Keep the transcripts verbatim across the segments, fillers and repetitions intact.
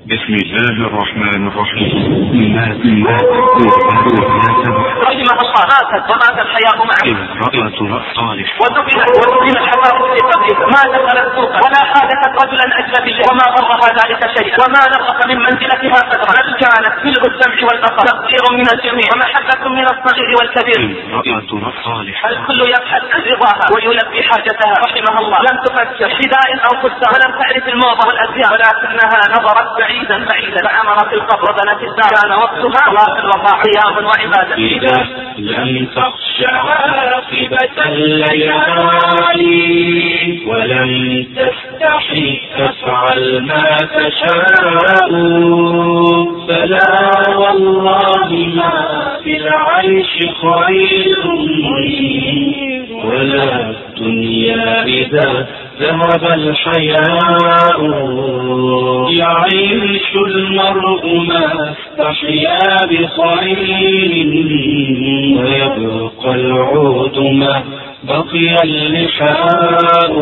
بسم الله الرحمن الرحيم. الناس رحمه الله ماتت ومات الحياء معه. امرأة صالح ودفنت ودفن الحياء في قبره. ما دخلت سوقا ولا حادثت رجلا اجنبيا وما ضرها ذلك شيئا وما نقص من منزلتها قدرا، بل كانت ملء السمع والبصر، تقدير من الجميع ومحبة من الصغير والكبير. امرأة صالح الكل يبحث عن رضاها ويلبي حاجتها رحمه الله. لم تفكر حذاء او فستان ولم تعرف الموضة والازياء، ولكنها نظرت بعيدا بعيدا فامرت القبر وبنت الدار. كان وقتها صلاة الوضاء قياما وعبادة. إذا لم تخش عاقبة الليالي ولم تستحي فافعل ما تشاء، فلا والله ما في العيش خير ولا الدنيا إذا ذهب الحياء. يعيش المرء ما استحيا بخير ويبقى العود ما بقي اللحاء.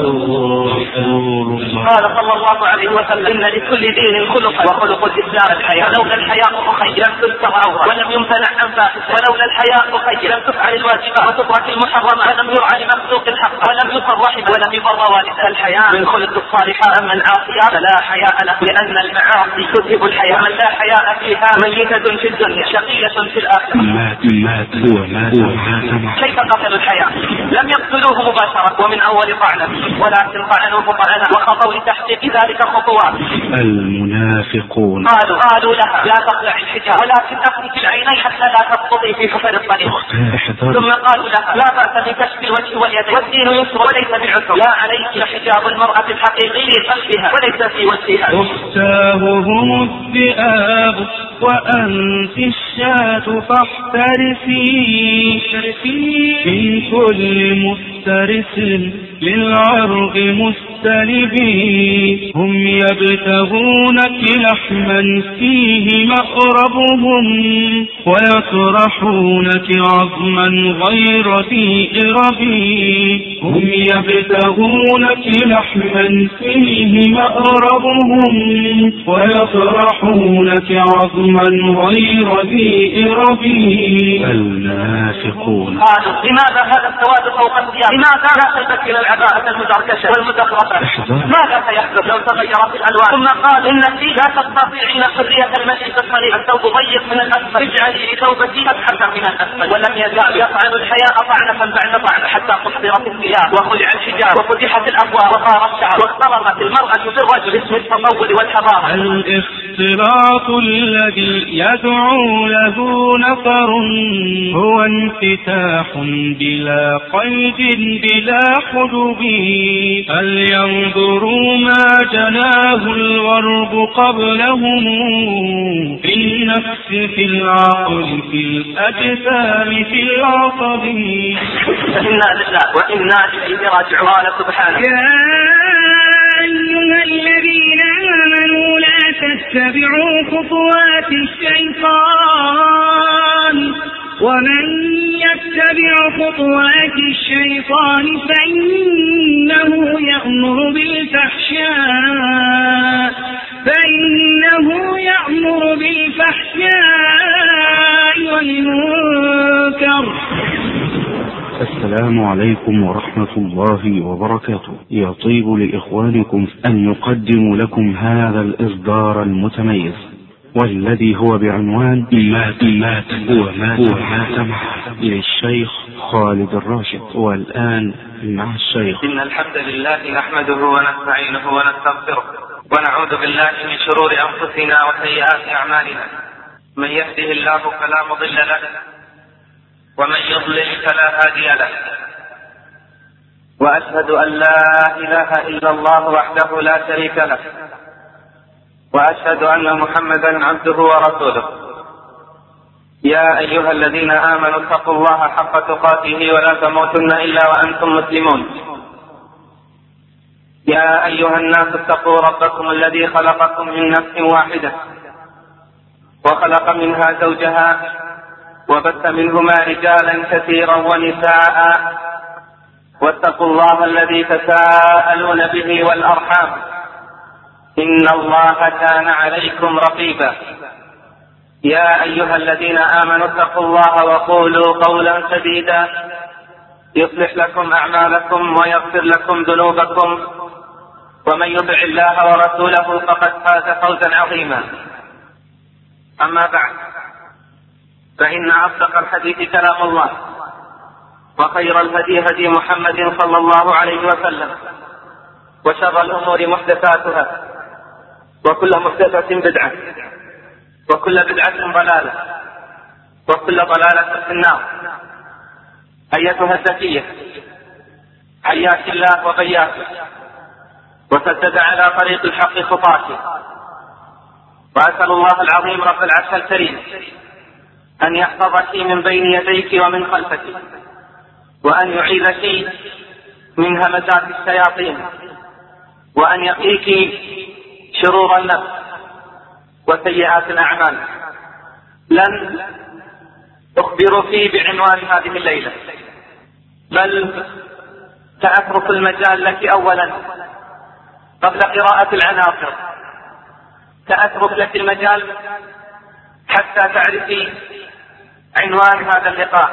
قال صلى الله عليه وسلم إن لكل دين خلقا وخلق الإسلام الحياء. لولا الحياء خير لم تستر عورة ولم يمتنع عن فاحشة، ولولا الحياء خير لم تفعل الواجبات وتترك المحرمات ولم يرعى لمخلوق الحق ولم يصر رحمه ولم يبر والدها. الحياء من خلق الصالحات. أما العاصية فلا حياء له، لأن المعاصي تذهب الحياء. من لا حياء فيها ميتة في الدنيا شقية في الآخرة. مات مات هو مات مات. كيف قتلوا الحياء؟ لم يقتلوه مباشرة ومن أول طعنة، ولكن طعنوه طعنة وخطوا لتحقيق ذلك خطوات. المنافقون قالوا قالوا لها لا تخلع الحجاب ولكن أخرج العينين حتى لا تسقطي في حفر الطريق. ثم قالوا لها لا بأس بكشف الوجه واليدين والدين يسر وليس بعسر. لا عليك حجاب المرأة الحقيقي في قلبها وليس في وجهها. تختاههم الذئاب وأنت الشاة فاحترسي من كل مفترس للعرض مستلبي. هم يبتغونك لحما فيه مأربهم ويطرحونك عظما غير ذي إربي. هم يبتغونك لحما فيه مأربهم ويطرحونك عظما غير ذي إربي. المنافقون قالوا لماذا هذا السواد فوق الثياب؟ لماذا لا تلبس إلى العباءة المزركشة والمزخرفة؟ ماذا سيحدث لو تغيرت الألوان؟ ثم قال إنك لا تستطيعين حرية المشي في الطريق. الثوب ضيق من الأسفل، اجعلي لثوبتي فتحة من الأسفل. ولم يزال يطعن الحياء طعنة بعد طعنة حتى قصرت الثياب وخلع الحجاب وفتحت الأبواب وصار الشعر واختلطت المرأة بالرجل اسم التطور والحضارة. الاختلاط الذي يدعو له نفر هو انفتاح بلا قيد بلا حجب. هل ينظروا ما جناه الغرب قبلهم في النفس في العقل في الأجسام في العصب. إنا لله وإنا إليه راجعون. قال سبحانه يا أيها الذين آمنوا لا تتبعوا خطوات الشيطان ومن يتبع خطوات الشيطان فإنه يأمر بالفحشاء فإنه يأمر بالفحشاء والمنكر. السلام عليكم ورحمة الله وبركاته. يطيب لإخوانكم أن يقدموا لكم هذا الإصدار المتميز والذي هو بعنوان مات مات هو مات مات للشيخ خالد الراشد. والآن مع الشيخ. إن الحمد لله نحمده ونستعينه ونستغفره ونعوذ بالله من شرور أنفسنا وسيئات أعمالنا. من يهده الله فلا مضل له ومن يضلل فلا هادي له. وأشهد أن لا إله إلا الله وحده لا شريك له وأشهد أن محمدا عبده ورسوله. يا أيها الذين آمنوا اتقوا الله حق تقاته ولا تموتن إلا وأنتم مسلمون. يا أيها الناس اتقوا ربكم الذي خلقكم من نفس واحدة وخلق منها زوجها وبث منهما رجالا كثيرا ونساء واتقوا الله الذي تساءلون به والأرحام إن الله كان عليكم رقيبا. يا أيها الذين آمنوا اتقوا الله وقولوا قولا سديدا يصلح لكم أعمالكم ويغفر لكم ذنوبكم، ومن يطع الله ورسوله فقد فاز فوزا عظيما. أما بعد، فإن أصدق الحديث كلام الله، وخير الهدي هدي محمد صلى الله عليه وسلم، وشر الأمور محدثاتها، وكل محدثة بدعة، وكل بدعة ضلالة، وكل ضلالة في النار. أيتها الزكية، حياك الله وبياك، وسدد على طريق الحق خطاك، وأسأل الله العظيم رب العرش الكريم أن يحفظك من بين يديك ومن خلفك، وأن يعيذك من همزات الشياطين، وأن يقيك شرور النفس وسيئات الأعمال. لن أخبرك بعنوان هذه الليلة، بل سأترك المجال لك أولا قبل قراءة العناصر. سأترك لك المجال حتى تعرفي عنوان هذا اللقاء.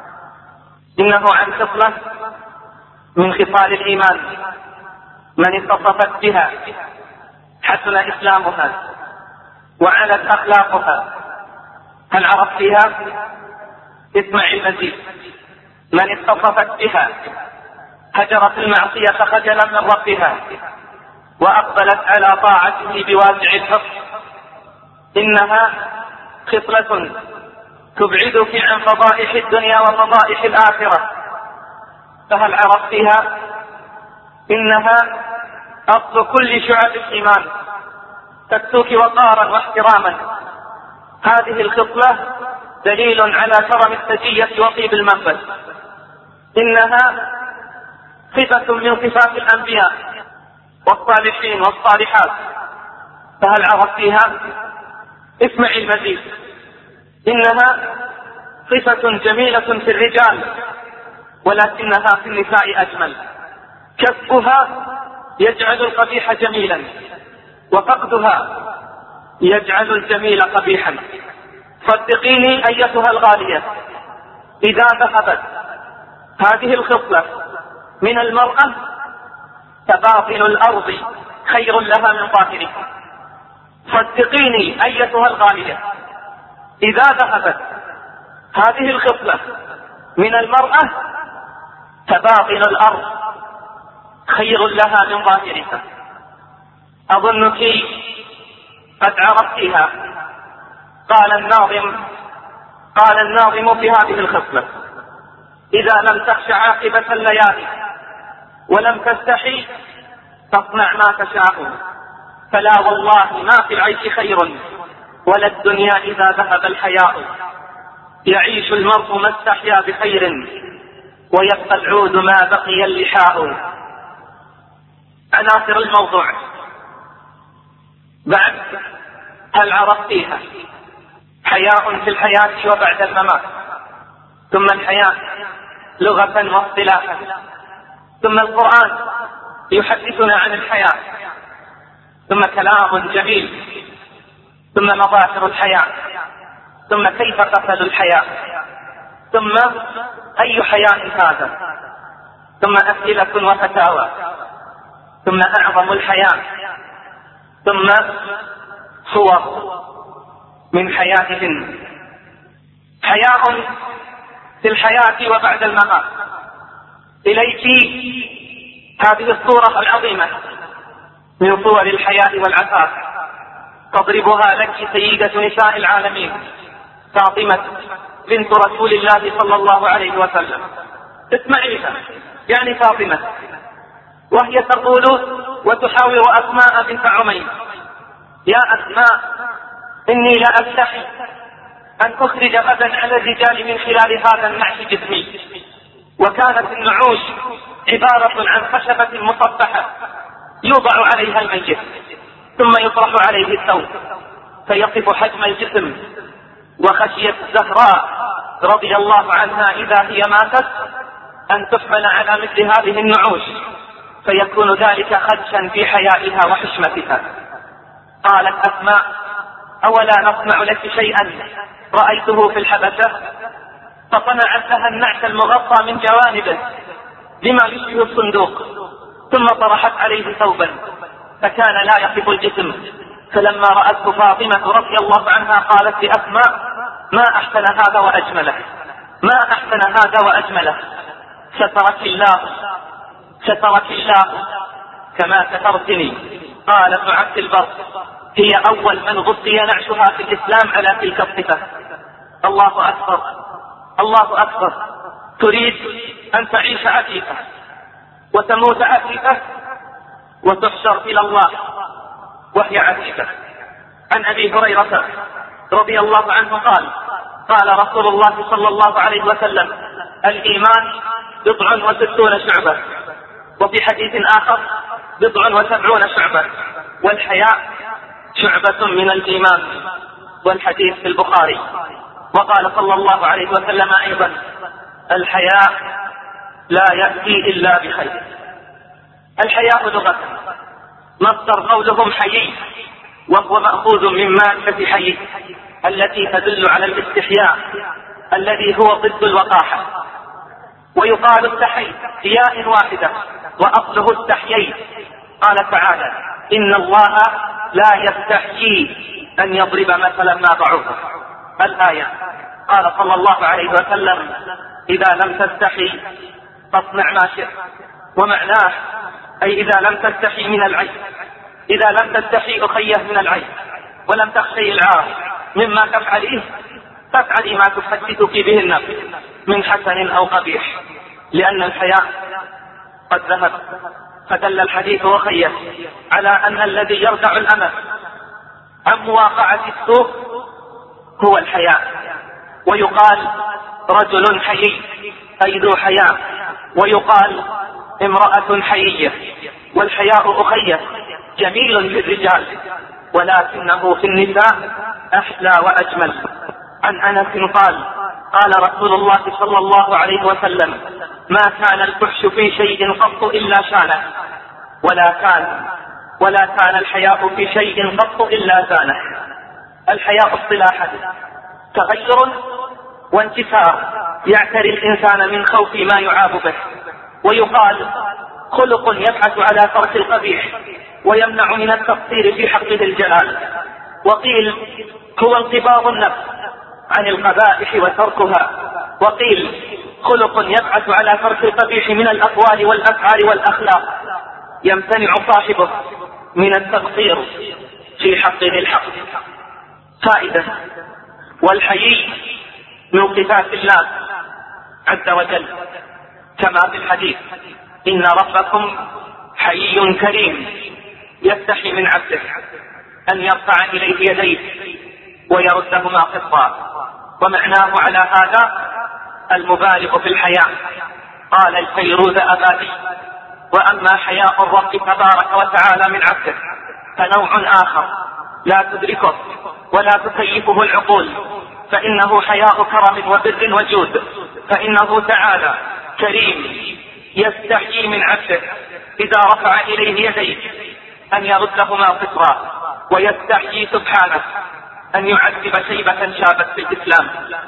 إنه عن خصلة من خصال الإيمان من اتصفت بها حسن إسلامها وعلت أخلاقها. هل عرفتها؟ اسمعي المزيد. من اتصفت بها هجرت المعصية خجلا من ربها، وأقبلت على طاعته بواسع الحب. إنها خصلة تبعدك عن فضائح الدنيا وفضائح الآخرة. فهل عرفتها؟ إنها أصل كل شعب الإيمان، تكسوك وقارا واحتراما. هذه الخصلة دليل على كرم السجية وطيب المنبت. إنها صفة من صفات الأنبياء والصالحين والصالحات. فهل عرفتها؟ اسمعي المزيد. إنها صفة جميلة في الرجال، ولكنها في النساء أجمل. كسبها يجعل القبيح جميلا، وفقدها يجعل الجميل قبيحا. صدقيني أيتها الغالية، إذا ذهبت هذه الخصلة من المرأة فباطن الأرض خير لها من ظاهرها. صدقيني أيتها الغالية، إذا ذهبت هذه الخصلة من المرأة فباطن الأرض خير لها من ظاهرها. أظنك قد عرفتها. قال الناظم قال الناظم في هذه الخصلة: إذا لم تخش عاقبة الليالي ولم تستحي فاصنع ما تشاء، فلا والله ما في العيش خير ولا الدنيا إذا ذهب الحياء. يعيش المرء ما استحيا بخير ويبقى العود ما بقي اللحاء. عناصر الموضوع. بعد، هل عرفتيها؟ حياء في الحياة وبعد الممات، ثم الحياة لغة واصطلاحا، ثم القرآن يحدثنا عن الحياة، ثم كلام جميل، ثم مظاهر الحياة، ثم كيف قتل الحياة، ثم أي حياء هذا، ثم أسئلة وفتاوى، ثم أعظم الحياة، ثم صور من حياتهن. حياء في الحياة وبعد الممات. إليك هذه الصورة العظيمة من صور الحياء والعفاف، تضربها لك سيدة نساء العالمين فاطمة بنت رسول الله صلى الله عليه وسلم. اسمعيها، يعني فاطمة، وهي تقول وتحاور أسماء بنت عمير: يا أسماء، إني لا أستحي أن أخرج غدا على الرجال من خلال هذا النعش جسمي. وكانت النعوش عبارة عن خشبة مصفحة يوضع عليها الميت ثم يطرح عليه الثوب فيصف حجم الجسم. وخشيت الزهراء رضي الله عنها إذا هي ماتت أن تحمل على مثل هذه النعوش، فيكون ذلك خدشا في حيائها وحشمتها. قالت أسماء: أولا نصنع لك شيئا رأيته في الحبشة؟ فصنعت لها النعش المغطى من جوانبه بما يشبه الصندوق، ثم طرحت عليه ثوبا فكان لا يصف الجسم. فلما رأته فاطمة رضي الله عنها قالت لأسماء: ما أحسن هذا وأجمله، ما أحسن هذا وأجمله، سترك الله سترك الله كما سترتني. قال ابن عبد البر: هي أول من غطي نعشها في الإسلام على تلك الصفة. الله أكبر، الله أكبر. تريد أن تعيش عفيفة وتموت عفيفة وتحشر إلى الله وهي عفيفة. عن أبي هريرة رضي الله عنه قال: قال رسول الله صلى الله عليه وسلم: الإيمان بضع وستون شعبة، وفي حديث آخر بضع وسبعون شعبة، والحياء شعبة من الإيمان، والحديث في البخاري. وقال صلى الله عليه وسلم أيضا: الحياء لا يأتي إلا بخير. الحياء لغة مصدر قولهم حيي، وهو مأخوذ من مادة حيي التي تدل على الاستحياء الذي هو ضد الوقاحة. ويقال استحي بياء واحدة وأصله استحيي. قال تعالى: إن الله لا يستحيي أن يضرب مثلا ما بعوضة، الآية. قال صلى الله عليه وسلم: إذا لم تستحي فاصنع ما شئت. ومعناه أي إذا لم تستحي من العيب، إذا لم تستحي أخيه من العيب ولم تخشي العار مما تفعليه، فافعلي ما تحدثك به النفس من حسن أو قبيح، لأن الحياء قد ذهب. فدل الحديث وخيه على أن الذي يردع الأمل عن مواقعة السوء هو الحياء. ويقال رجل حيي أي ذو حياء، ويقال امرأة حيية. والحياء أخيه جميل للرجال ولكنه في النساء أحلى وأجمل. عن أنس قال: قال رسول الله صلى الله عليه وسلم: ما كان الفحش في شيء قط إلا شانه، ولا كان ولا كان الحياء في شيء قط إلا زانه. الحياء اصطلاحا تغير وانكسار يعتري الإنسان من خوف ما يعاب به. ويقال خلق يبحث على ترك القبيح ويمنع من التقصير في حقه الجلال. وقيل هو انقباض النفس عن القبائح وتركها. وقيل خلق يبحث على ترك القبيح من الأقوال والأفعال والأخلاق يمتنع صاحبه من التقصير في حقه الحق. فائدة: والحيي من صفات الله عز وجل كما في الحديث: إن ربكم حيي كريم يستحي من عبده أن يرفع إليه يديه ويردهما قسطا. ومعناه على هذا المبالغ في الحياء. قال الفيروز أبادي: وأما حياء الرب تبارك وتعالى من عبده فنوع آخر لا تدركه ولا تكيفه العقول، فإنه حياء كرم وبر وجود. فإنه تعالى كريم يستحيي من عبده إذا رفع إليه يديه أن يردهما قسطا، ويستحيي سبحانه أن يعذب شيبة شابت في الإسلام.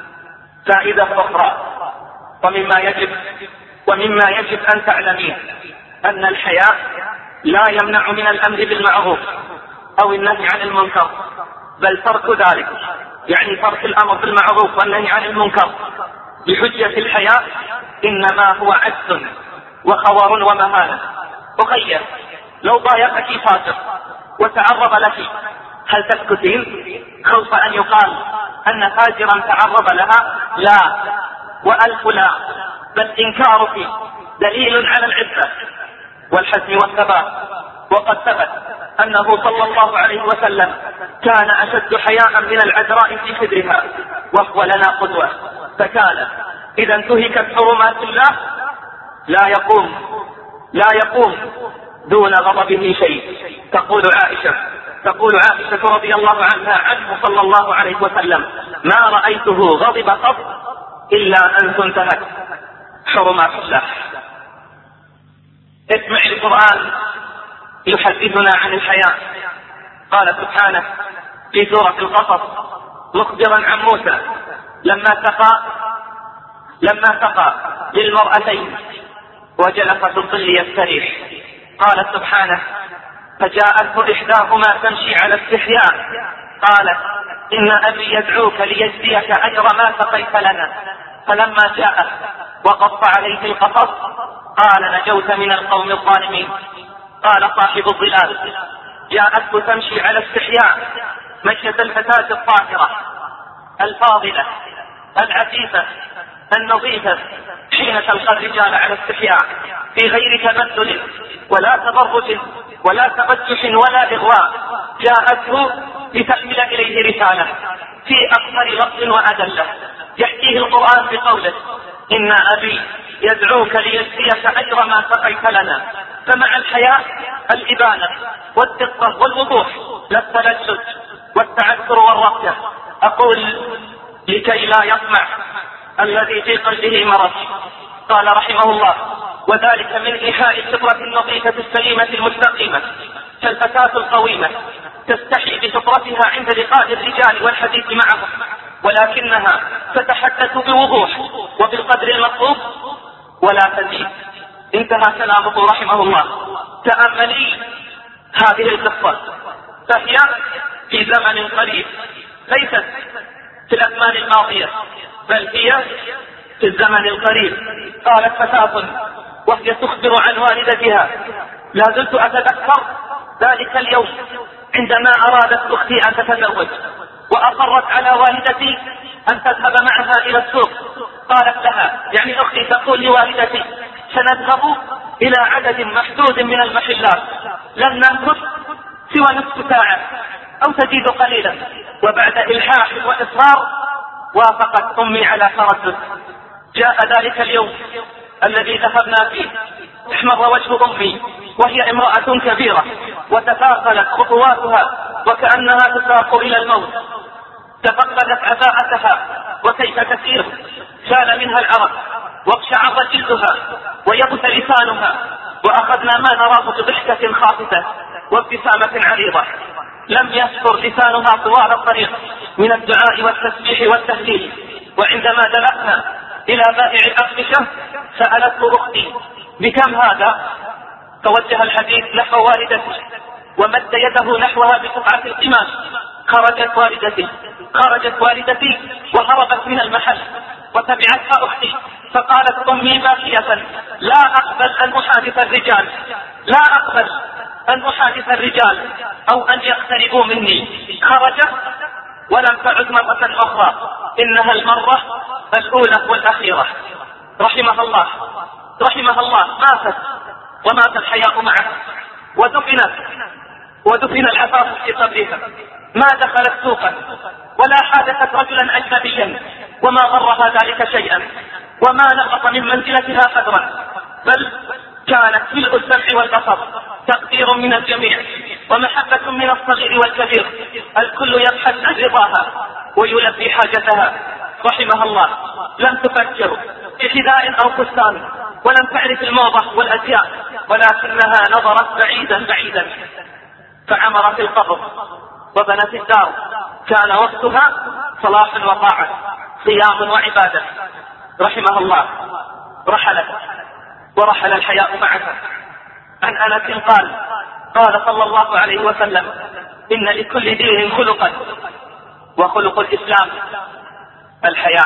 فائدة أخرى: ومما يجب ومما يجب أن تعلمين أن الحياء لا يمنع من الأمر بالمعروف أو النهي عن المنكر، بل ترك ذلك يعني ترك الأمر بالمعروف والنهي عن المنكر بحجة الحياء إنما هو عجز وخور ومهانة. أخي، لو ضايقك فاسق وتعرض لك هل تسكتين خوف أن يقال أن فاجرا تعرض لها؟ لا، وألف لا، بل إنكارك دليل على العزة والحزم والثبات. وقد ثبت أنه صلى الله عليه وسلم كان أشد حياء من العذراء في خدرها، وهو لنا قدوة. فكان إذا انتهكت حرمات الله لا يقوم لا يقوم دون غضبه شيء. تقول عائشة تقول عائشة رضي الله عنها عنه صلى الله عليه وسلم: ما رأيته غضب قط إلا أن تنتهك حرمات الله. اسمع القرآن يحدثنا عن الحياء، قال سبحانه في سورة القصص مخبرا عن موسى لما سقى لما سقى للمرأتين وجلس في الظل يستريح، قال سبحانه فجاءته إحداهما تمشي على استحياء قالت إن أبي يدعوك ليجزيك أجر ما سقيت لنا. فلما جاءت وقص عليه القصص قال نجوت من القوم الظالمين. قال صاحب الظلال جاءته تمشي على استحياء مشية الفتاة الطاهرة الفاضلة العفيفة النظيفة حين تلقى الرجال على استحياء في غير تبذل ولا تبرج ولا تبجح ولا إغواء، جاءته لتحمل إليه رسالة في أكثر لفظ وأدلة يحكيه القرآن بقوله إن أبي يدعوك ليجزيك أجر ما سقيت لنا. فمع الحياء الإبانة والدقة والوضوح لا التلجج والتعثر والرقية. أقول لكي لا يطمع الذي في قلبه مرض. قال رحمه الله وذلك من إيحاء الفطرة النظيفة السليمة المستقيمة كالفتاة القويمة تستحي بفطرتها عند لقاء الرجال والحديث معهم، ولكنها تتحدث بوضوح وبالقدر المطلوب ولا تزيد. انتهى كلامه رحمه الله. تأملي هذه القصة فهي في زمن قريب ليست في الأزمان الماضية بل هي في الزمن القريب. قالت فتاة وهي تخبر عن والدتها لا زلت أتذكر ذلك اليوم عندما أرادت أختي أن تتزوج وأصرت على والدتي أن تذهب معها إلى السوق. قالت لها يعني أختي تقول لوالدتي سنذهب إلى عدد محدود من المحلات لن نمكث سوى نصف ساعة أو تزيد قليلا. وبعد إلحاح وإصرار وافقت أمي على تردد. جاء ذلك اليوم الذي ذهبنا فيه احمر وجه أمي وهي امرأة كبيرة وتثاقلت خطواتها وكأنها تساق إلى الموت. تفقدت عباءتها وكيف تسير سال منها العرق واقشعر جلدها ويبس لسانها. وأخذنا ما نراه بضحكة خافتة وابتسامة عريضة. لم يسكر لسانها طوال الطريق من الدعاء والتسبيح والتهليل. وعندما جلسنا إلى بائع الأقمشة سألته أختي بكم هذا؟ توجه الحديث نحو والدتي ومد يده نحوها بقطعة القماش. خرجت والدتي خرجت والدتي وهربت من المحل وتبعتها أختي فقالت أمي باكية لا أقبل أن أحادث الرجال لا أقبل أن أحادث الرجال أو أن يقتربوا مني. خرجت ولم تعد مرة أخرى، إنها المرة الأولى والأخيرة. رحمها الله رحمها الله ماتت ومات الحياء معها ودفنت ودفن العفاف في قبرها. ما دخلت سوقا ولا حادثت رجلا أجنبيا وما غرها ذلك شيئا وما نقص من منزلتها قدرا، بل كانت ملء السمع والبصر، تقدير من الجميع ومحبة من الصغير والكبير. الكل يبحث عن رضاها ويلبي حاجتها. رحمها الله لم تفكر في حذاء أو فستان ولم تعرف الموضة والأزياء، ولكنها نظرت بعيدا بعيدا فعمرت القبر وبنت الدار. كان وقتها صلاح وطاعة صيام وعبادة. رحمها الله رحلت ورحل الحياء معها. عن أنس قال قال صلى الله عليه وسلم إن لكل دين خلقا وخلق الإسلام الحياء.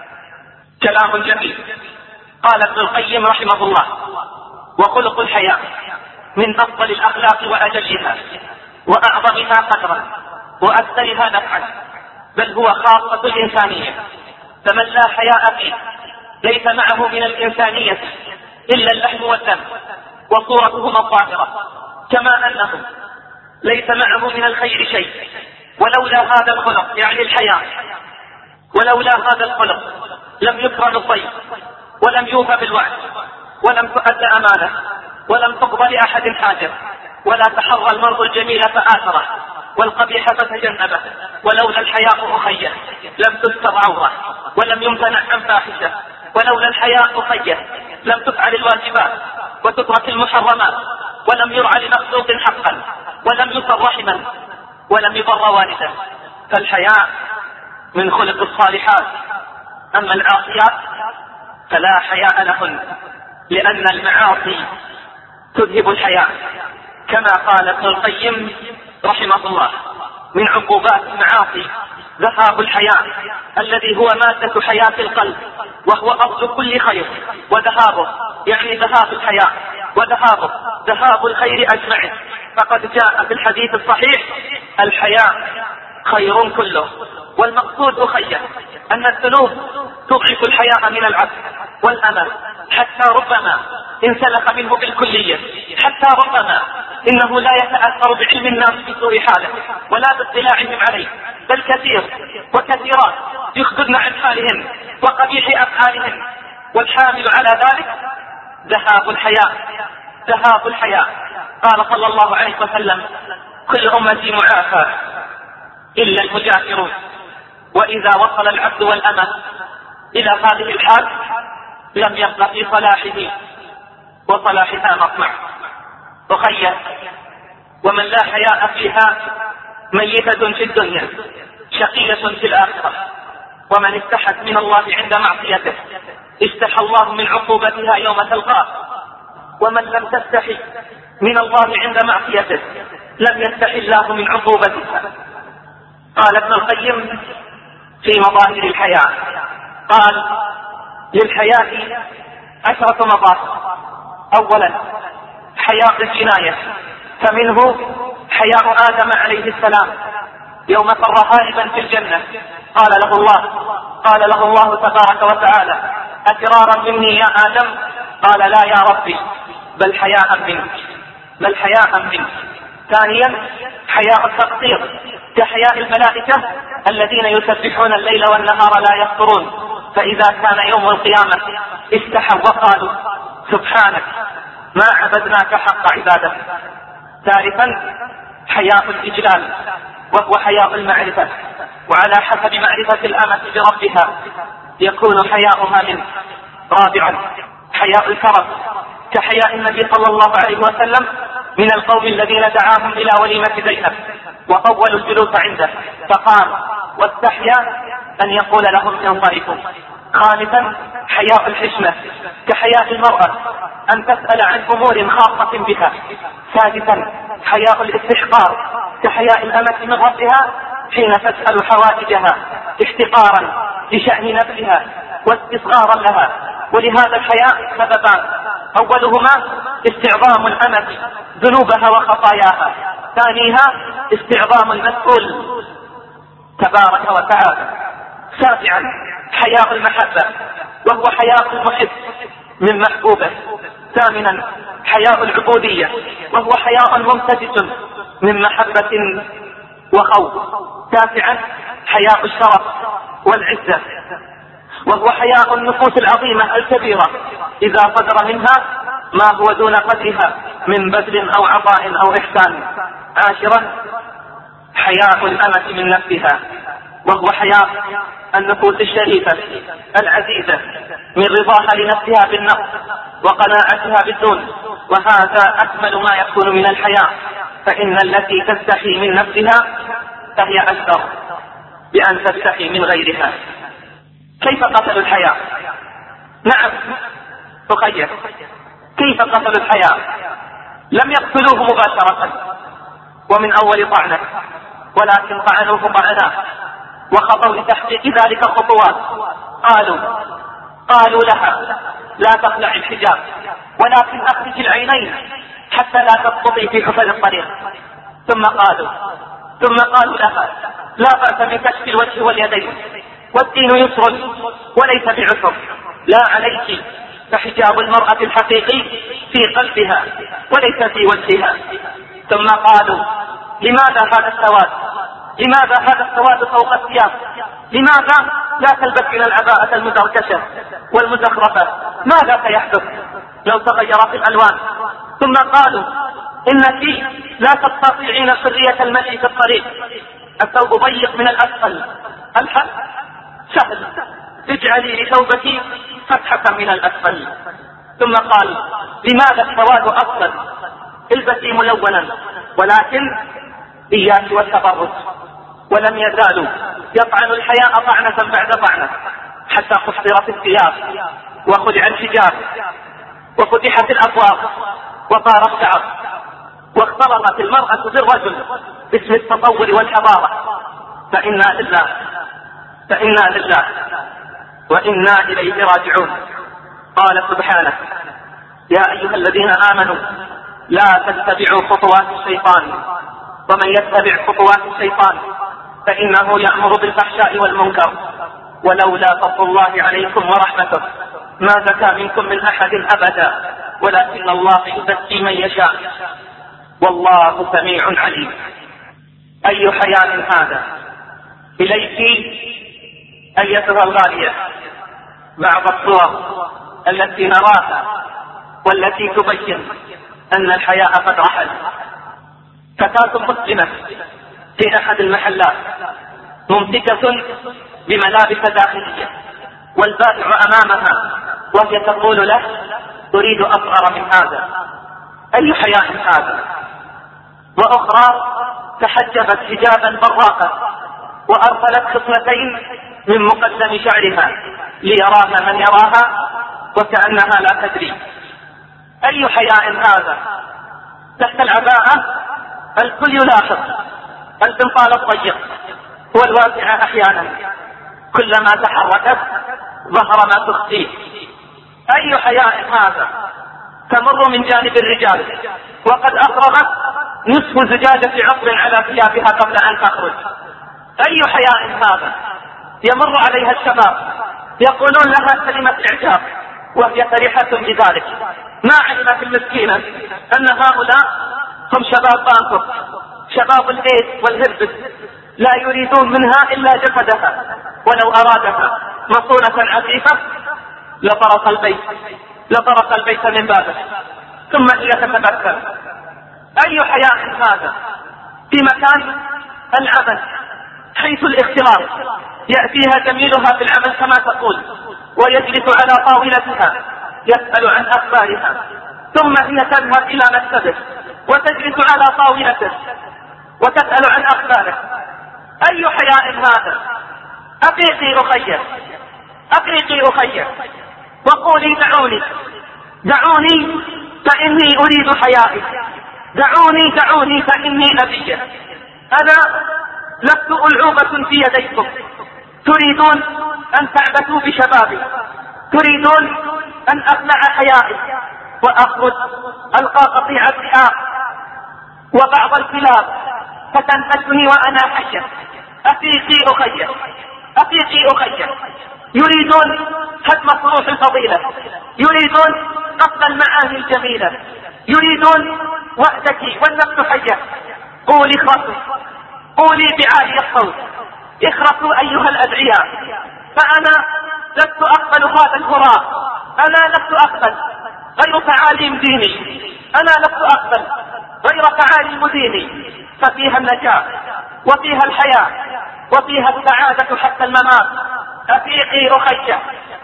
كلام جميل. قال ابن القيم رحمه الله وخلق الحياء من أفضل الأخلاق وأجلها وأعظمها قدرا وأكثرها نفعا، بل هو خاصة الإنسانية. فمن لا حياء فيه ليس معه من الإنسانية إلا اللحم والدم وصورتهما الظاهرة، كما أنه ليس معه من الخير شيء. ولولا هذا الخلق يعني الحياء ولولا هذا الخلق لم يكرم الضيف ولم يوفى بالوعد ولم تؤد أمانة ولم تقبل لأحد حاجة، ولا تحرى المرض الجميل فآثره والقبيح فتجنبه. ولولا الحياء أخيه لم تستر عوره ولم يمتنع عن فاحشة. ولولا الحياء أخيه لم تفعل الواجبات وتترك المحرمات ولم يرعى لمخلوق حقا ولم يصل رحما ولم يبر والده. فالحياء من خلق الصالحات. أما العاصيات فلا حياء لهن، لأن المعاصي تذهب الحياء، كما قال ابن القيم رحمه الله: من عقوبات المعاصي ذهاب الحياء الذي هو مادة حياة القلب، وهو أصل كل خير، وذهابه يعني ذهاب الحياء، وذهابه ذهاب الخير أجمعه. فقد جاء في الحديث الصحيح: الحياء خير كله. والمقصود أخيه أن الذنوب تضعف الحياء من العبد والأمل، حتى ربما انسلخ منه بالكلية، حتى ربما إنه لا يتأثر بعلم الناس بسوء حاله ولا باطلاعهم عليه، بل كثير وكثيرات يخبرن عن حالهن وقبيح أفعالهن، والحامل على ذلك ذهاب الحياء، ذهاب الحياء. قال صلى الله عليه وسلم: كل أمتي معافى إلا المجاهرون. وإذا وصل العبد والأمة إلى هذه الحال لم يبق في صلاحه وصلاحها مطمع. أخيه، ومن لا حياء فيها ميتة في الدنيا شقية في الآخرة. ومن استحت من الله عند معصيته استحى الله من عقوبتها يوم تلقاه، ومن لم تستحي من الله عند معصيته لم يستحي الله من عقوبتها. قال ابن القيم في مظاهر الحياء، قال: للحياء عشرة مظاهر. أولا حياء الجناية، فمنه حياء آدم عليه السلام يوم فر هاربا في الجنة، قال له الله قال له الله تبارك وتعالى: أفرارا مني يا آدم؟ قال: لا يا ربي، بل حياء منك، بل حياء منك. ثانيا حياء التقصير، كحياء الملائكة الذين يسبحون الليل والنهار لا يفطرون، فإذا كان يوم القيامة استحوا وقالوا: سبحانك ما عبدناك حق عبادك. ثالثا حياء الإجلال، وهو حياء المعرفة، وعلى حسب معرفة الأمة بربها يكون حياؤها منه. رابعا حياء الكرم، كحياء النبي صلى الله عليه وسلم من القوم الذين دعاهم إلى وليمة زينب وطولوا الجلوس عنده فقال: واستحيا أن يقول لهم انصرفوا. خامسا حياء الحشمة، كحياء المرأة أن تسأل عن أمور خاصة بها. سادسا حياء الاستحقار، كحياء الأمة من ربها حين تسأل حوائجها احتقارا لشأن نفسها واستصغارا لها. ولهذا الحياء سببان: أولهما استعظام الأمة ذنوبها وخطاياها، ثانيها استعظام المسؤول تبارك وتعالى. سابعا حياء المحبة، وهو حياء المحب من محبوبه. ثامنا حياء العبودية، وهو حياء ممتزج من محبة وخوف. تاسعا حياء الشرف والعزة، وهو حياء النفوس العظيمة الكبيرة إذا صدر منها ما هو دون قدرها من بذل أو عطاء أو إحسان. عاشرا حياء الأمة من نفسها، وهو حياء النفوس الشريفة العزيزة من رضاها لنفسها بالنقص وقناعتها بالدون، وهذا أكمل ما يكون من الحياء، فإن التي تستحي من نفسها فهي أكثر بأن تستحي من غيرها. كيف قتلوا الحياء؟ نعم تخيل كيف قتلوا الحياء. لم يقتلوه مباشرة ومن أول طعنة، ولكن طعنوه طعنات وخطوا لتحقيق ذلك خطوات. قالوا قالوا لها: لا تخلع الحجاب، ولكن أخرج العينين حتى لا تسقطي في حفر الطريق. ثم قالوا ثم قالوا لها: لا بأس من كشف الوجه واليدين، والدين يسر وليس بعسر، لا عليك، فحجاب المرأة الحقيقي في قلبها وليس في وجهها. ثم قالوا: لماذا هذا السواد؟ لماذا هذا السواد فوق الثياب؟ لماذا لا تلبسين العباءة المزركشة والمزخرفة؟ ماذا سيحدث لو تغيرت الألوان؟ ثم قالوا: إنك لا تستطيعين حرية المشي في الطريق، الثوب ضيق من الأسفل، الحل سهل، اجعلي لثوبك فتحة من الأسفل. ثم قال: لماذا السواد أفضل؟ البسي ملونا، ولكن إياك والتبرج. ولم يزالوا يطعن الحياء طعنة بعد طعنة حتى قصرت الثياب وخلع الحجاب وفتحت الأبواب وطار الشعر واختلطت المرأة بالرجل باسم التطور والحضارة. فإنا لله فإنا لله وإنا إليه راجعون. قال سبحانه: يا أيها الذين آمنوا لا تتبعوا خطوات الشيطان ومن يتبع خطوات الشيطان فإنه يأمر بالفحشاء والمنكر ولولا فضل الله عليكم ورحمته ما زكى منكم من أحد أبدا ولكن الله يزكي من يشاء والله سميع عليم. أي حياء هذا. إليك أيتها الغالية بعض الصور التي نراها والتي تبين أن الحياء قد رحل. فتاة مسلمة في أحد المحلات ممسكة بملابس داخلية والبائع أمامها وهي تقول له: أريد أصغر من هذا. أي حياء هذا. وأخرى تحجبت حجابا براقا وأرسلت خصلتين من مقدم شعرها ليراها من يراها وكأنها لا تدري. أي حياء هذا. تحت العباءة الكل يلاحظ البنطال الضيق والواسع أحيانا كلما تحركت ظهر ما تخفيه. أي حياء هذا. تمر من جانب الرجال وقد أفرغت نصف زجاجة عطر على ثيابها قبل أن تخرج. أي حياء هذا. يمر عليها الشباب يقولون لها كلمة إعجاب وهي فرحة بذلك. ما علمت المسكينة أن هؤلاء هم شباب بانكوك، شباب الإيس والهربس، لا يريدون منها إلا جسدها، ولو أرادها مصونة عفيفة لطرق البيت لطرق البيت من بابه. ثم هي تتبتل. أي حياء هذا. في مكان العمل حيث الاختلاط يأتيها زميلها في العمل كما تقول ويجلس على طاولتها يسأل عن أخبارها، ثم هي تذهب إلى مكتبه وتجلس على طاولته وتسأل عن أخباره. أي حياء هذا. أقيقي أخي أقيقي أخي وقولي دعوني دعوني فإني أريد حيائي، دعوني دعوني فإني أبي. أنا لست ألعوبة في يديكم، تريدون أن تعبثوا بشبابي، تريدون أن أخلع حيائي وأخرج ألقى قطيع الرئاء وبعض الكلاب فتنهشني وأنا حية. أفيقي أخي أفيقي أخي. يريدون هدم صروح الفضيلة، يريدون قتل المعاني الجميلة، يريدون وحدك والنفس حية. قولي اخرسوا قولي بعالي الصوت اخرسوا أيها الأدعياء، فأنا لست أقبل هذا الهراء، أنا لست أقبل غير تعاليم ديني، أنا لست أقبل غير تعاليم ديني، ففيها النجاة وفيها الحياة وفيها السعادة حتى الممات. أفيقي أخي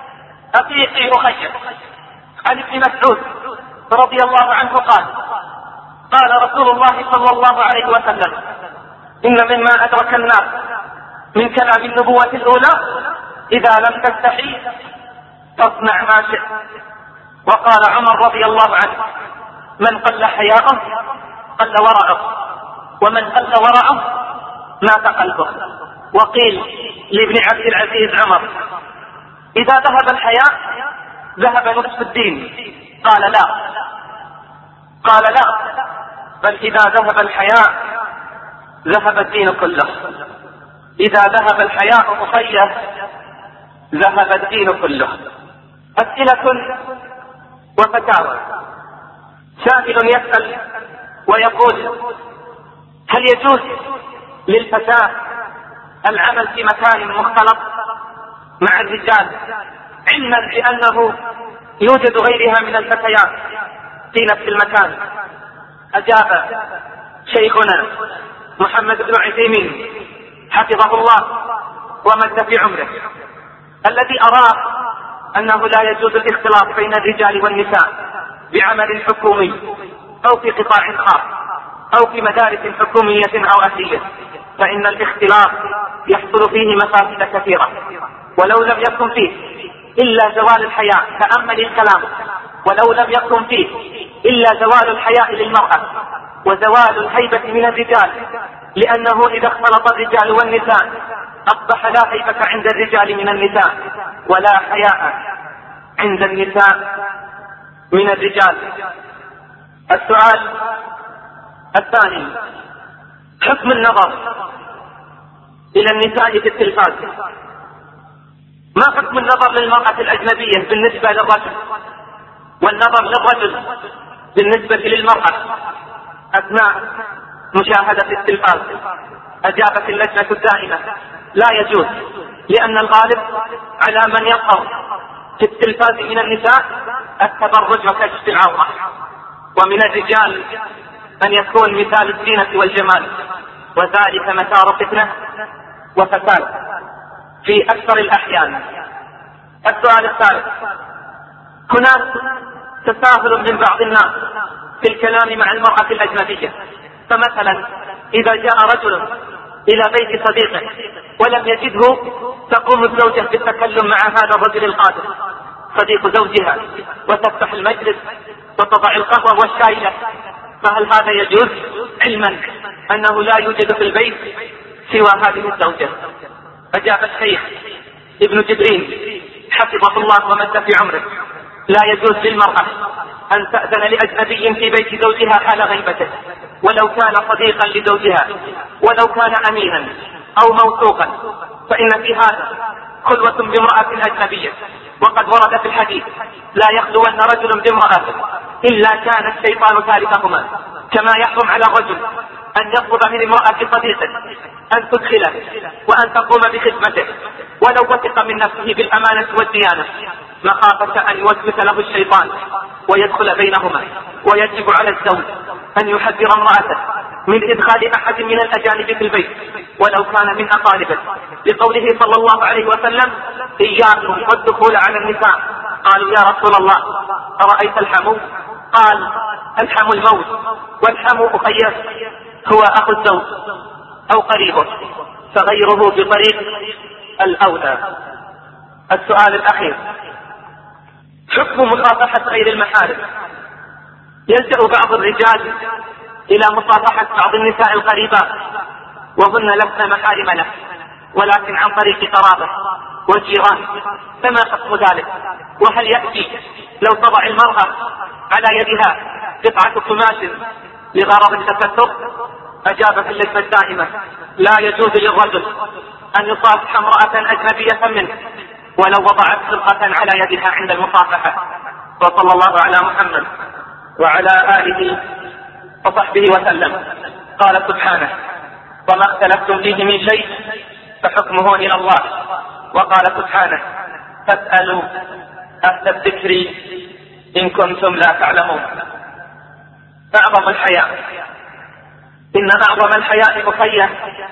أفيقي أخي. عن ابن مسعود رضي الله عنه قال: قال رسول الله صلى الله عليه وسلم: إن مما أدرك الناس من كلام النبوة الأولى إذا لم تستحي فاصنع ما شئت. وقال عمر رضي الله عنه: من قل حياءه قل ورعه، ومن قل ورعه مات قلبه. وقيل لابن عبد العزيز عمر: إذا ذهب الحياء ذهب نصف الدين. قال لا قال لا بل إذا ذهب الحياء ذهب الدين كله. إذا ذهب الحياء أخيه ذهب الدين كله. أسئلة وفتاوى. سائل يسأل ويقول: هل يجوز للفتاة العمل في مكان مختلط مع الرجال علما بأنه يوجد غيرها من الفتيات في نفس المكان؟ أجاب شيخنا محمد بن عثيمين حفظه الله ومد في عمره: الذي أراه أنه لا يجوز الاختلاط بين الرجال والنساء بعمل حكومي أو في قطاع خاص أو في مدارس حكومية أو أهلية، فإن الاختلاط يحصل فيه مفاسد كثيرة، ولو لم يكن فيه إلا زوال الحياء، تأمل الكلام، ولو لم يكن فيه إلا زوال الحياء للمرأة وزوال الهيبة من الرجال، لأنه إذا اختلط الرجال والنساء أصبح لا هيبة عند الرجال من النساء ولا حياء عند النساء من الرجال. السؤال الثاني: حكم النظر إلى النساء في التلفاز. ما حكم النظر للمرأة الأجنبية بالنسبة للرجل، والنظر للرجل بالنسبة للمرأة أثناء مشاهدة التلفاز؟ أجابت اللجنة الدائمة: لا يجوز، لأن الغالب على من يظهر في التلفاز من النساء التبرج وكشف العورة، ومن الرجال أن يكون مثال الزينة والجمال، وذلك مسار فتنة وفساد في أكثر الأحيان. السؤال الثالث: هناك تساهل من بعض الناس في الكلام مع المرأة الأجنبية، فمثلا إذا جاء رجل إلى بيت صديقه ولم يجده، تقوم الزوجة بالتكلم مع هذا الرجل القادم صديق زوجها، وتفتح المجلس وتضع القهوة والشاي له، فهل هذا يجوز، علما أنه لا يوجد في البيت سوى هذه الزوجة؟ أجاب الشيخ ابن جبرين حفظه الله ومد في عمره: لا يجوز للمرأة أن تأذن لأجنبي في بيت زوجها حال غيبته، ولو كان صديقا لزوجها، ولو كان أمينا أو موثوقا، فإن في هذا خلوة بامرأة أجنبية، وقد ورد في الحديث: لا يخلون رجل بامرأة إلا كان الشيطان ثالثهما، كما يحرم على الرجل أن يطلب من امرأة صديقه أن تدخله وأن تقوم بخدمته ولو وثق من نفسه بالأمانة والديانة، مخافة أن يوسوس له الشيطان ويدخل بينهما. ويجب على الزوج أن يحذر امرأته من إدخال أحد من الأجانب في البيت ولو كان من أقاربه، لقوله صلى الله عليه وسلم: إياكم والدخول على النساء. قالوا: يا رسول الله، أرأيت الحمو؟ قال: الحمو الموت، والحمو أخيه هو أخو الزوج أو قريبه، فغيره بطريق الأولى. السؤال الأخير: حكم مصافحة غير المحارم. يلجأ بعض الرجال إلى مصافحة بعض النساء القريبات وهن لسن محارم له، ولكن عن طريق قرابة وجيران، فما حكم ذلك؟ وهل يكفي لو تضع المرأة على يدها قطعة قماش لغرض التستر؟ أجابت اللجنة الدائمة: لا يجوز للرجل أن يصافح امرأة أجنبية منه ولو وضعت خرقة على يدها عند المصافحة. وصلى الله على محمد وعلى آله وصحبه وسلم. قال سبحانه: وما اختلفتم فيه من شيء فحكمه إلى الله. وقال سبحانه: فاسألوا أهل الذكر إن كنتم لا تعلمون. أعظم الحياء. إن أعظم الحياء أخيه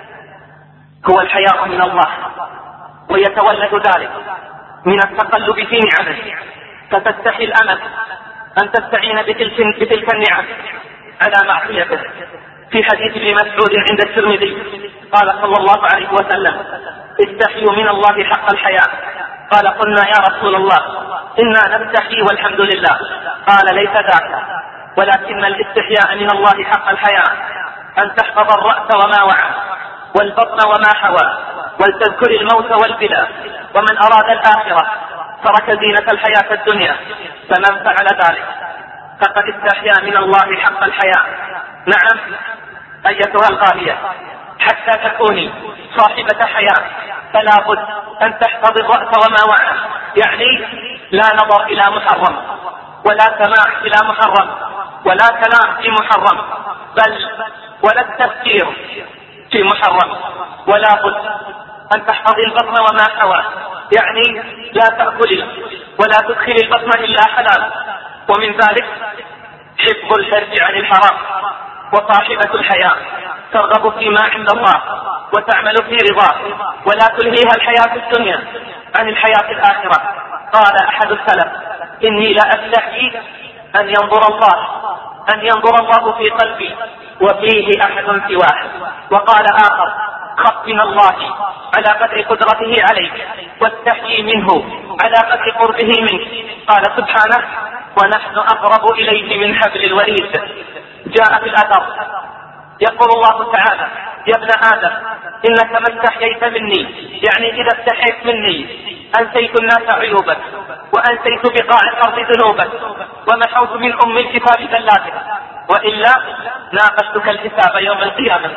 هو الحياء من الله، ويتولد ذلك من التقلب في نعمه، فتستحي الأمل أن تستعين بتلك, بتلك النعم على معصيته. في حديث ابن مسعود عند الترمذي قال صلى الله عليه وسلم: استحيوا من الله حق الحياء. قال: قلنا يا رسول الله إنا نستحي والحمد لله. قال: ليس ذاك، ولكن الاستحياء من الله حق الحياء أن تحفظ الرأس وما وعى، والبطن وما حوى، ولتذكر الموت والبلا، ومن أراد الآخرة ترك زينة الحياة الدنيا، فمن فعل ذلك فقد استحيا من الله حق الحياء. نعم أيتها الغالية، حتى تكوني صاحبة حياء فلا بد أن تحفظ الرأس وما وعى، يعني لا نظر إلى محرم، ولا سماع إلى محرم، ولا كلام في محرم، بل ولا التفكير في محرم. ولا بد أن تحفظي البطن وما حوى، يعني لا تأكلي ولا تدخلي البطن إلا حلال، ومن ذلك حفظ الفرج عن الحرام. وصاحبة الحياء ترغب فيما عند الله وتعمل في رضاه، ولا تلهيها الحياة الدنيا عن الحياة الآخرة. قال أحد السلف: إني لا أستحي أن ينظر الله أن ينظر الله في قلبي وفيه أحد سواه. وقال آخر: خف من الله على قدر قدرته عليك واستحيي منه على قدر قربه منك. قال سبحانه: ونحن أقرب إليه من حبل الوريد. جاء في الأثر يقول الله تعالى: يا ابن آدم إنك ما استحييت مني، يعني إذا استحيت مني أنسيت الناس عيوبك وأنسيت بقاع الأرض ذنوبك ومحوت من أم الكتاب ذلاتك، وإلا ناقشتك الحساب يوم القيامة.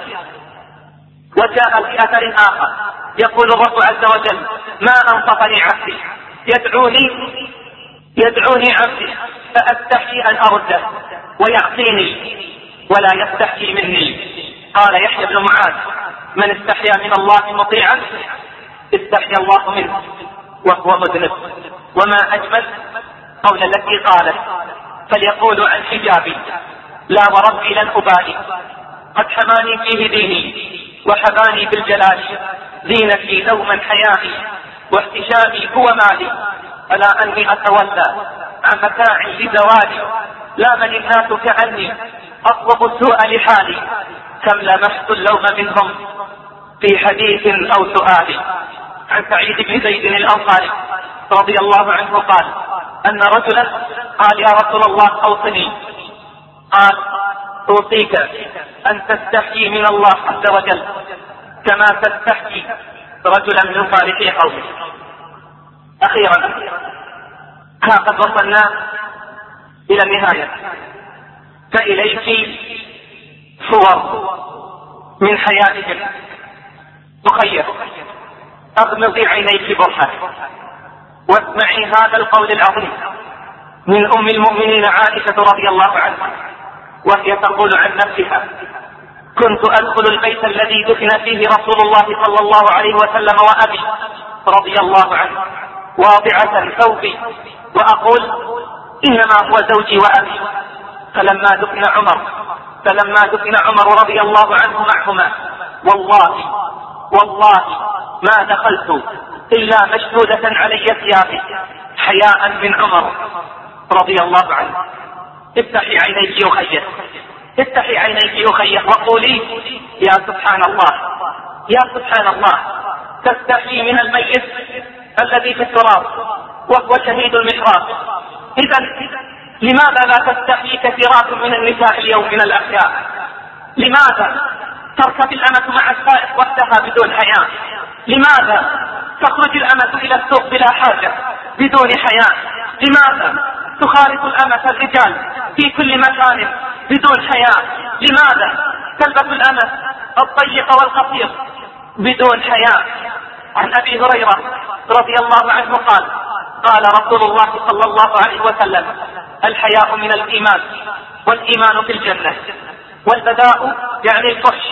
وجاء في أثر آخر يقول الرب عز وجل: ما أنصفني عبدي يدعوني يدعوني عبدي فأستحي أن أرده ويعصيني ولا يستحي مني. قال يحيى بن معاذ: من استحيا من الله مطيعا استحيا الله منه وهو مذنب. وما أجمل قول التي قالت: فليقول عن حجابي لا وربي لن أبالي، قد حماني فيه ديني وحباني بالجلال، زينتي دوما حيائي واحتشامي هو مالي، ألا أني أتولى عن متاع لزوالي، لا من الناس كأني أطلب السوء لحالي، كم لمحت اللوم منهم في حديث أو سؤال. عن سعيد بن زيد الأنصاري رضي الله عنه قال أن رجلا قال: يا رسول الله أوصني. قال: أوصيك أن تستحيي من الله عز وجل كما تستحيي رجلا من صالح قومه. أخيرا ها قد وصلنا إلى النهاية، فإليك صور من حياتك. مخير أغمضي عينيك برهة واسمعي هذا القول العظيم من أم المؤمنين عائشة رضي الله عنها، وهي تقول عن نفسها: كنت أدخل البيت الذي دفن فيه رسول الله صلى الله عليه وسلم وأبي رضي الله عنه واضعة ثوبي وأقول: إنما هو زوجي وأبي. فلما دفن عمر فلما دفن عمر رضي الله عنه معهما والله والله ما دخلت إلا مشدودة علي ثيابي حياء من عمر رضي الله عنه. افتحي عينيك أخيه، افتحي عينيك أخيه وقولي: يا سبحان الله، يا سبحان الله، تستحي من الميت الذي في التراب وهو شهيد المحراب. إذا لماذا لا تستحي كثيرات من النساء اليوم من الأحياء؟ لماذا تركب الأمة مع السائق وحدها بدون حياء؟ لماذا تخرج الأمة إلى السوق بلا حاجة بدون حياء؟ لماذا تخالط الأمة الرجال في كل مكان بدون حياء؟ لماذا تلبس الأمة الضيق والقصير بدون حياء؟ عن أبي هريرة رضي الله عنه قال: قال رسول الله صلى الله عليه وسلم: الحياء من الإيمان، والإيمان في الجنة، والبداء يعني الفحش،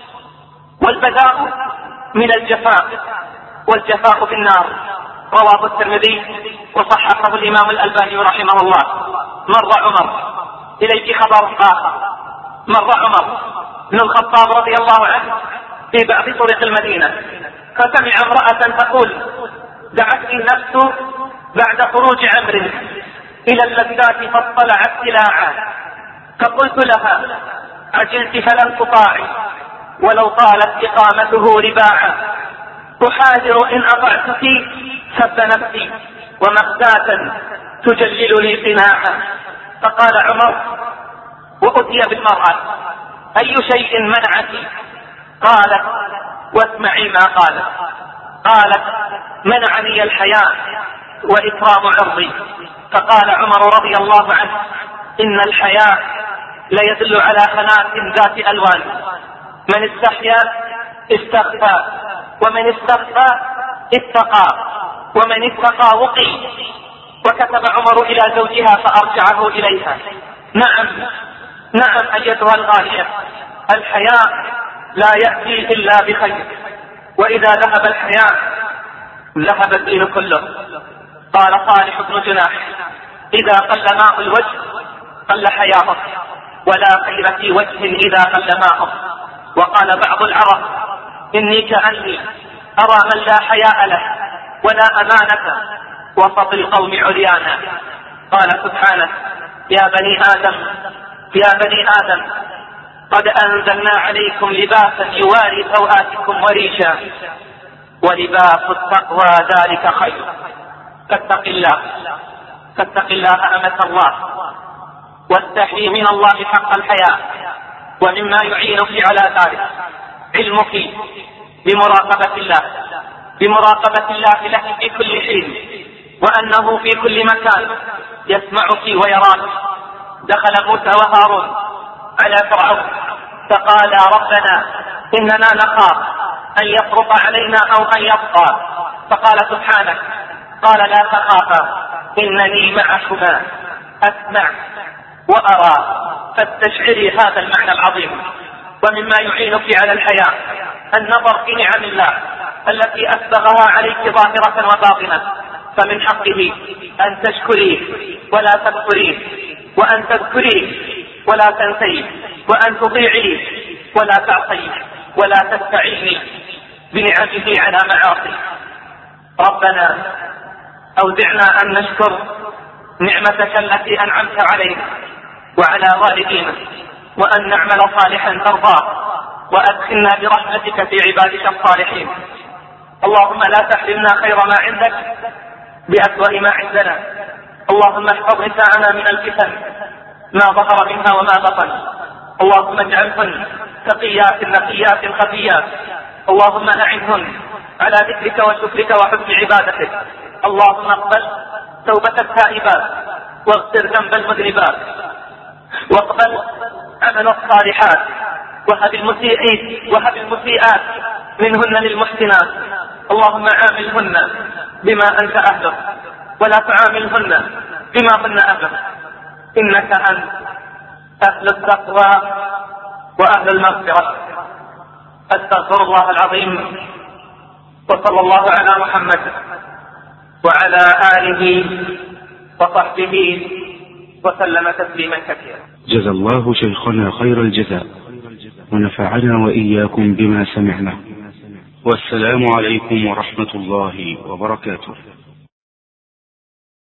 والبداء من الجفاء، والجفاء في النار. رواه الترمذي وصححه الإمام الألباني رحمه الله. مر عمر، إليك خبر آخر، مر عمر بن الخطاب رضي الله عنه في بعض طرق المدينة فسمع امرأة تقول: دعتني النفس بعد خروج عمرو إلى اللذات فاطلعت سلاعا، فقلت لها: عجلت فلم تطاعي ولو طالت إقامته رباعا، أحاذر إن أطعتك سب نفسي ومخزاة تجللني قناعا. فقال عمر وأتي بالمرأة: أي شيء منعك؟ قالت: واسمعي ما قالت. قالت: منعني الحياء وإكرام عرضي. فقال عمر رضي الله عنه: إن الحياء ليدل على خناة ذات ألوان، من استحيا استخفى، ومن استخفى اتقى، ومن اتقى وقي. وكتب عمر إلى زوجها فأرجعه إليها: نعم نعم أيتها الغالية، الحياء لا يأتي إلا بخير، وإذا ذهب الحياء ذهب الدين كله. قال صالح بن جناح: إذا قل ماء الوجه قل حياؤه، ولا خير في وجه إذا قل ماءه. وقال بعض العرب: إني كأني أرى من لا حياء له ولا أمانة وسط القوم عريانا. قال سبحانه: يا بني آدم يا بني آدم قد أنزلنا عليكم لباسا يواري سوآتكم وريشا ولباس التقوى ذلك خير. فاتق الله، فاتق الله أمة الله، واستحي من الله حق الحياء. ومما يعينك على ذلك علمك بمراقبة الله، بمراقبة الله لك في كل حين، وأنه في كل مكان يسمعك ويراك. دخل موسى وهارون على فرعون فقالا ربنا إننا نخاف أن يفرط علينا أو أن يطغى، فقال سبحانك قال لا تخافا إنني معكما أسمع وأرى. فاستشعري هذا المعنى العظيم. ومما يعينك على الحياة النظر في نعم الله التي أسبغها عليك ظاهرة وباطنة، فمن حقه أن تشكريه ولا تكفريه، وأن تذكريه ولا تنسيه، وأن تطيعيه ولا تعصيه، ولا تستعيني بنعمه على معاصيه. ربنا أوزعنا أن نشكر نعمتك التي أنعمت علينا وعلى والدينا، وأن نعمل صالحا ترضاه، وأدخلنا برحمتك في عبادك الصالحين. اللهم لا تحرمنا خير ما عندك بأسوأ ما عندنا. اللهم احفظ نساءنا من الفتن ما ظهر منها وما بطن. اللهم اجعلهن تقيات نقيات خفيات. اللهم أعنهن على ذكرك وشكرك وحسن عبادتك. اللهم اقبل توبة التائبات واغفر ذنب المذنبات، واقبل عمل الصالحات، وهب المسيئين وهب المسيئات منهن للمحسنات. اللهم عاملهن بما أنت أهله، ولا تعاملهن بما هن أهله، إنك أنت أهل التقوى وأهل المغفرة. أستغفر الله العظيم، وصلى الله على محمد وعلى آله وصحبه وسلم تسليما كثيرا. جزا الله شيخنا خير الجزاء، ونفعنا وإياكم بما سمعنا. والسلام عليكم ورحمة الله وبركاته.